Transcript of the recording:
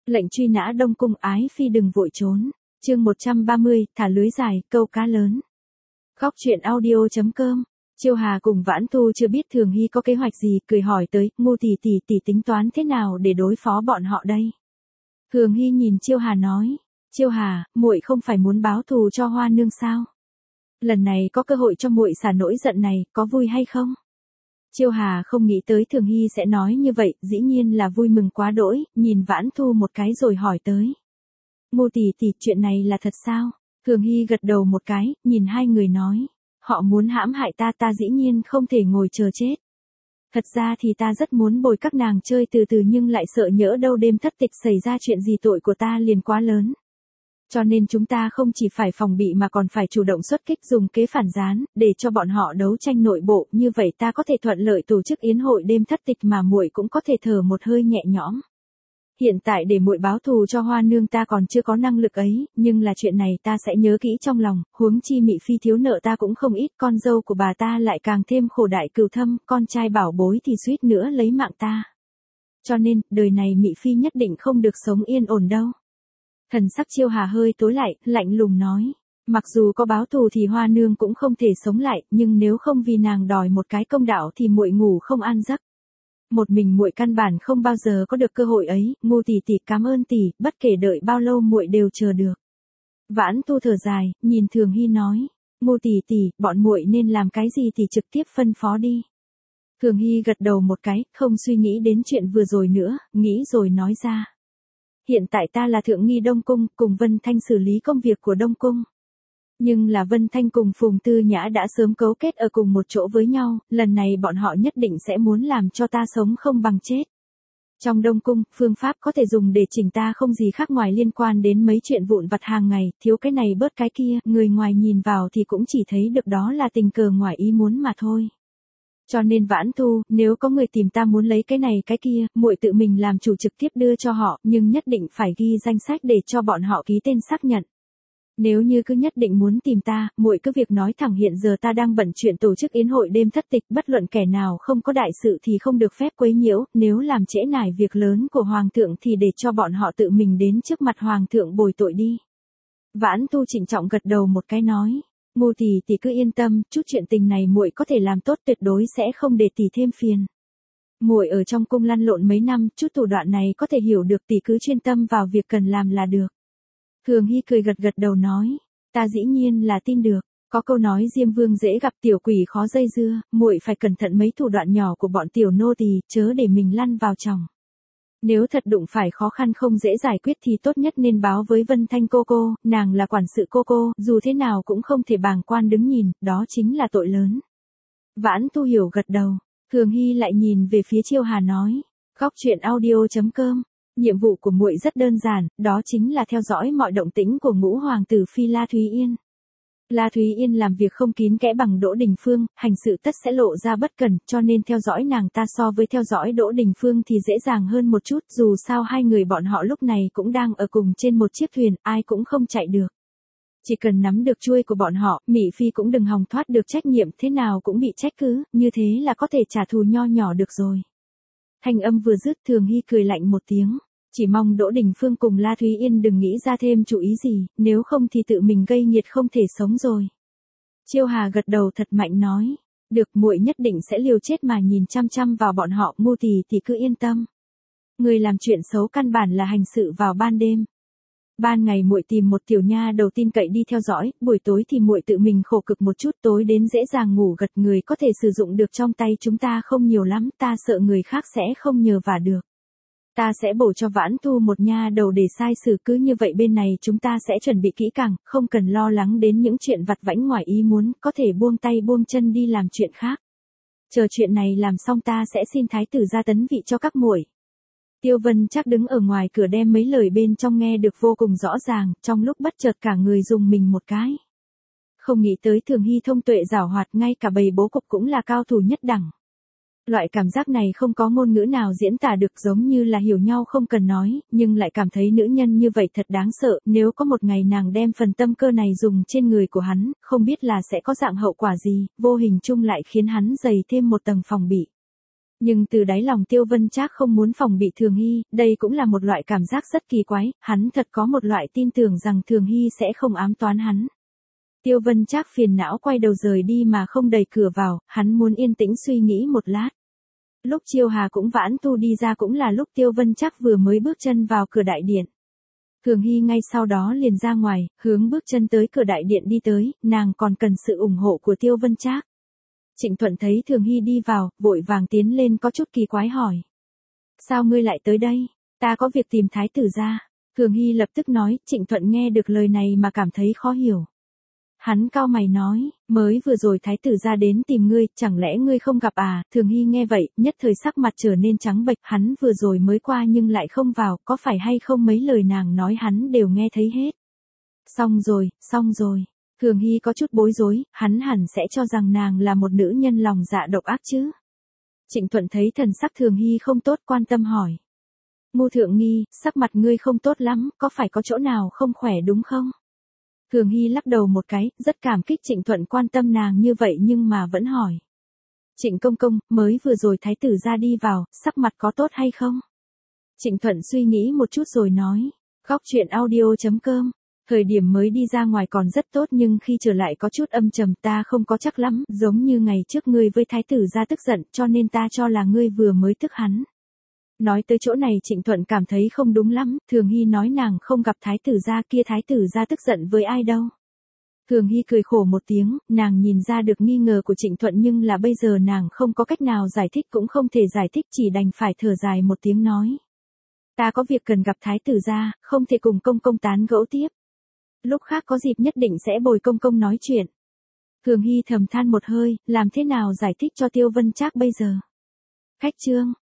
Lệnh truy nã Đông Cung, ái phi đừng vội trốn. Chương 130, thả lưới dài, câu cá lớn. Góc truyện audio.com. Chiêu Hà cùng Vãn Tu chưa biết Thường Hy có kế hoạch gì, cười hỏi tới, Ngu tỷ tính toán thế nào để đối phó bọn họ đây? Thường Hy nhìn Chiêu Hà nói, Chiêu Hà, muội không phải muốn báo thù cho Hoa Nương sao? Lần này có cơ hội cho muội xả nỗi giận này, có vui hay không? Chiêu Hà không nghĩ tới Thường Hy sẽ nói như vậy, dĩ nhiên là vui mừng quá đỗi, nhìn Vãn Tu một cái rồi hỏi tới. Ngu tỷ, chuyện này là thật sao? Thường Hy gật đầu một cái, nhìn hai người nói. Họ muốn hãm hại ta dĩ nhiên không thể ngồi chờ chết. Thật ra thì ta rất muốn bồi các nàng chơi từ từ nhưng lại sợ nhỡ đâu đêm thất tịch xảy ra chuyện gì tội của ta liền quá lớn. Cho nên chúng ta không chỉ phải phòng bị mà còn phải chủ động xuất kích dùng kế phản gián, để cho bọn họ đấu tranh nội bộ, như vậy ta có thể thuận lợi tổ chức yến hội đêm thất tịch mà muội cũng có thể thở một hơi nhẹ nhõm. Hiện tại để muội báo thù cho Hoa Nương ta còn chưa có năng lực ấy, nhưng là chuyện này ta sẽ nhớ kỹ trong lòng, huống chi Mị Phi thiếu nợ ta cũng không ít, con dâu của bà ta lại càng thêm khổ đại cừu thâm, con trai bảo bối thì suýt nữa lấy mạng ta. Cho nên, đời này Mị Phi nhất định không được sống yên ổn đâu. Thần sắc Chiêu Hà hơi tối lại, lạnh lùng nói, mặc dù có báo thù thì Hoa Nương cũng không thể sống lại, nhưng nếu không vì nàng đòi một cái công đạo thì muội ngủ không an giấc. Một mình muội căn bản không bao giờ có được cơ hội ấy, Ngu tỷ cảm ơn tỷ, bất kể đợi bao lâu muội đều chờ được. Vãn Tu thở dài, nhìn Thường Hy nói, Ngu tỷ, bọn muội nên làm cái gì thì trực tiếp phân phó đi. Thường Hy gật đầu một cái, không suy nghĩ đến chuyện vừa rồi nữa, nghĩ rồi nói ra. Hiện tại ta là thượng nghi Đông Cung, cùng Vân Thanh xử lý công việc của Đông Cung. Nhưng là Vân Thanh cùng Phùng Tư Nhã đã sớm cấu kết ở cùng một chỗ với nhau, lần này bọn họ nhất định sẽ muốn làm cho ta sống không bằng chết. Trong Đông Cung, phương pháp có thể dùng để chỉnh ta không gì khác ngoài liên quan đến mấy chuyện vụn vặt hàng ngày, thiếu cái này bớt cái kia, người ngoài nhìn vào thì cũng chỉ thấy được đó là tình cờ ngoài ý muốn mà thôi. Cho nên Vãn Tu, nếu có người tìm ta muốn lấy cái này cái kia, muội tự mình làm chủ trực tiếp đưa cho họ, nhưng nhất định phải ghi danh sách để cho bọn họ ký tên xác nhận. Nếu như cứ nhất định muốn tìm ta, muội cứ việc nói thẳng hiện giờ ta đang bận chuyện tổ chức yến hội đêm thất tịch, bất luận kẻ nào không có đại sự thì không được phép quấy nhiễu, nếu làm trễ nải việc lớn của Hoàng thượng thì để cho bọn họ tự mình đến trước mặt Hoàng thượng bồi tội đi. Vãn Tu trịnh trọng gật đầu một cái nói, Ngu tỷ cứ yên tâm, chút chuyện tình này muội có thể làm tốt, tuyệt đối sẽ không để tỷ thêm phiền. Muội ở trong cung lăn lộn mấy năm, chút thủ đoạn này có thể hiểu được, tỷ cứ chuyên tâm vào việc cần làm là được. Thường Hy cười gật đầu nói, ta dĩ nhiên là tin được, có câu nói Diêm Vương dễ gặp tiểu quỷ khó dây dưa, muội phải cẩn thận mấy thủ đoạn nhỏ của bọn tiểu nô tỳ, chớ để mình lăn vào chòng. Nếu thật đụng phải khó khăn không dễ giải quyết thì tốt nhất nên báo với Vân Thanh cô, nàng là quản sự cô, dù thế nào cũng không thể bàng quan đứng nhìn, đó chính là tội lớn. Vãn Tu hiểu gật đầu, Thường Hy lại nhìn về phía Chiêu Hà nói, góc truyện audio.com. Nhiệm vụ của muội rất đơn giản, đó chính là theo dõi mọi động tĩnh của ngũ hoàng tử phi La Thúy Yên. La Thúy Yên làm việc không kín kẽ bằng Đỗ Đình Phương, hành sự tất sẽ lộ ra bất cẩn, cho nên theo dõi nàng ta so với theo dõi Đỗ Đình Phương thì dễ dàng hơn một chút, dù sao hai người bọn họ lúc này cũng đang ở cùng trên một chiếc thuyền, ai cũng không chạy được. Chỉ cần nắm được chuôi của bọn họ, Mị Phi cũng đừng hòng thoát được trách nhiệm, thế nào cũng bị trách cứ, như thế là có thể trả thù nho nhỏ được rồi. Thanh âm vừa dứt, Thường Hy cười lạnh một tiếng. Chỉ mong Đỗ Đình Phương cùng La Thúy Yên đừng nghĩ ra thêm chủ ý gì, nếu không thì tự mình gây nghiệt không thể sống rồi. Chiêu Hà gật đầu thật mạnh nói, được, muội nhất định sẽ liều chết mà nhìn chăm chăm vào bọn họ. Ngu tỷ cứ yên tâm. Người làm chuyện xấu căn bản là hành sự vào ban đêm. Ban ngày muội tìm một tiểu nha đầu tin cậy đi theo dõi, buổi tối thì muội tự mình khổ cực một chút, tối đến dễ dàng ngủ gật, người có thể sử dụng được trong tay chúng ta không nhiều lắm, ta sợ người khác sẽ không nhờ vả được. Ta sẽ bổ cho Vãn Tu một nha đầu để sai xử, cứ như vậy bên này chúng ta sẽ chuẩn bị kỹ càng, không cần lo lắng đến những chuyện vặt vãnh ngoài ý muốn, có thể buông tay buông chân đi làm chuyện khác. Chờ chuyện này làm xong ta sẽ xin thái tử ra tấn vị cho các muội. Tiêu Vân chắc đứng ở ngoài cửa đem mấy lời bên trong nghe được vô cùng rõ ràng, trong lúc bất chợt cả người dùng mình một cái. Không nghĩ tới Thường Hy thông tuệ giảo hoạt, ngay cả bầy bố cục cũng là cao thủ nhất đẳng. Loại cảm giác này không có ngôn ngữ nào diễn tả được, giống như là hiểu nhau không cần nói, nhưng lại cảm thấy nữ nhân như vậy thật đáng sợ, nếu có một ngày nàng đem phần tâm cơ này dùng trên người của hắn, không biết là sẽ có dạng hậu quả gì, vô hình chung lại khiến hắn dày thêm một tầng phòng bị. Nhưng từ đáy lòng Tiêu Vân Trác không muốn phòng bị Thường Hy, đây cũng là một loại cảm giác rất kỳ quái, hắn thật có một loại tin tưởng rằng Thường Hy sẽ không ám toán hắn. Tiêu Vân Trác phiền não quay đầu rời đi mà không đẩy cửa vào, hắn muốn yên tĩnh suy nghĩ một lát. Lúc Chiêu Hà cũng vãn tu đi ra cũng là lúc Tiêu Vân Trác vừa mới bước chân vào cửa đại điện. Thường Hy ngay sau đó liền ra ngoài, hướng bước chân tới cửa đại điện đi tới, nàng còn cần sự ủng hộ của Tiêu Vân Trác. Trịnh Thuận thấy Thường Hy đi vào, vội vàng tiến lên có chút kỳ quái hỏi. Sao ngươi lại tới đây? Ta có việc tìm thái tử gia. Thường Hy lập tức nói, Trịnh Thuận nghe được lời này mà cảm thấy khó hiểu. Hắn cau mày nói, mới vừa rồi thái tử gia đến tìm ngươi, chẳng lẽ ngươi không gặp à? Thường Hy nghe vậy, nhất thời sắc mặt trở nên trắng bệch, hắn vừa rồi mới qua nhưng lại không vào, có phải hay không mấy lời nàng nói hắn đều nghe thấy hết. Xong rồi. Thường Hy có chút bối rối, hắn hẳn sẽ cho rằng nàng là một nữ nhân lòng dạ độc ác chứ. Trịnh Thuận thấy thần sắc Thường Hy không tốt quan tâm hỏi. Ngu thượng nghi, sắc mặt ngươi không tốt lắm, có phải có chỗ nào không khỏe đúng không? Thường Hy lắc đầu một cái, rất cảm kích Trịnh Thuận quan tâm nàng như vậy nhưng mà vẫn hỏi. Trịnh công công, mới vừa rồi thái tử ra đi vào, sắc mặt có tốt hay không? Trịnh Thuận suy nghĩ một chút rồi nói. Góc truyện audio.com. Thời điểm mới đi ra ngoài còn rất tốt nhưng khi trở lại có chút âm trầm, ta không có chắc lắm, giống như ngày trước ngươi với thái tử ra tức giận, cho nên ta cho là ngươi vừa mới tức hắn. Nói tới chỗ này Trịnh Thuận cảm thấy không đúng lắm, Thường Hy nói nàng không gặp thái tử gia kia, thái tử gia tức giận với ai đâu. Thường Hy cười khổ một tiếng, nàng nhìn ra được nghi ngờ của Trịnh Thuận nhưng là bây giờ nàng không có cách nào giải thích cũng không thể giải thích, chỉ đành phải thở dài một tiếng nói. Ta có việc cần gặp thái tử gia, không thể cùng công công tán gẫu tiếp. Lúc khác có dịp nhất định sẽ bồi công công nói chuyện. Thường Hy thầm than một hơi, làm thế nào giải thích cho Tiêu Vân Trác bây giờ? Khách trương,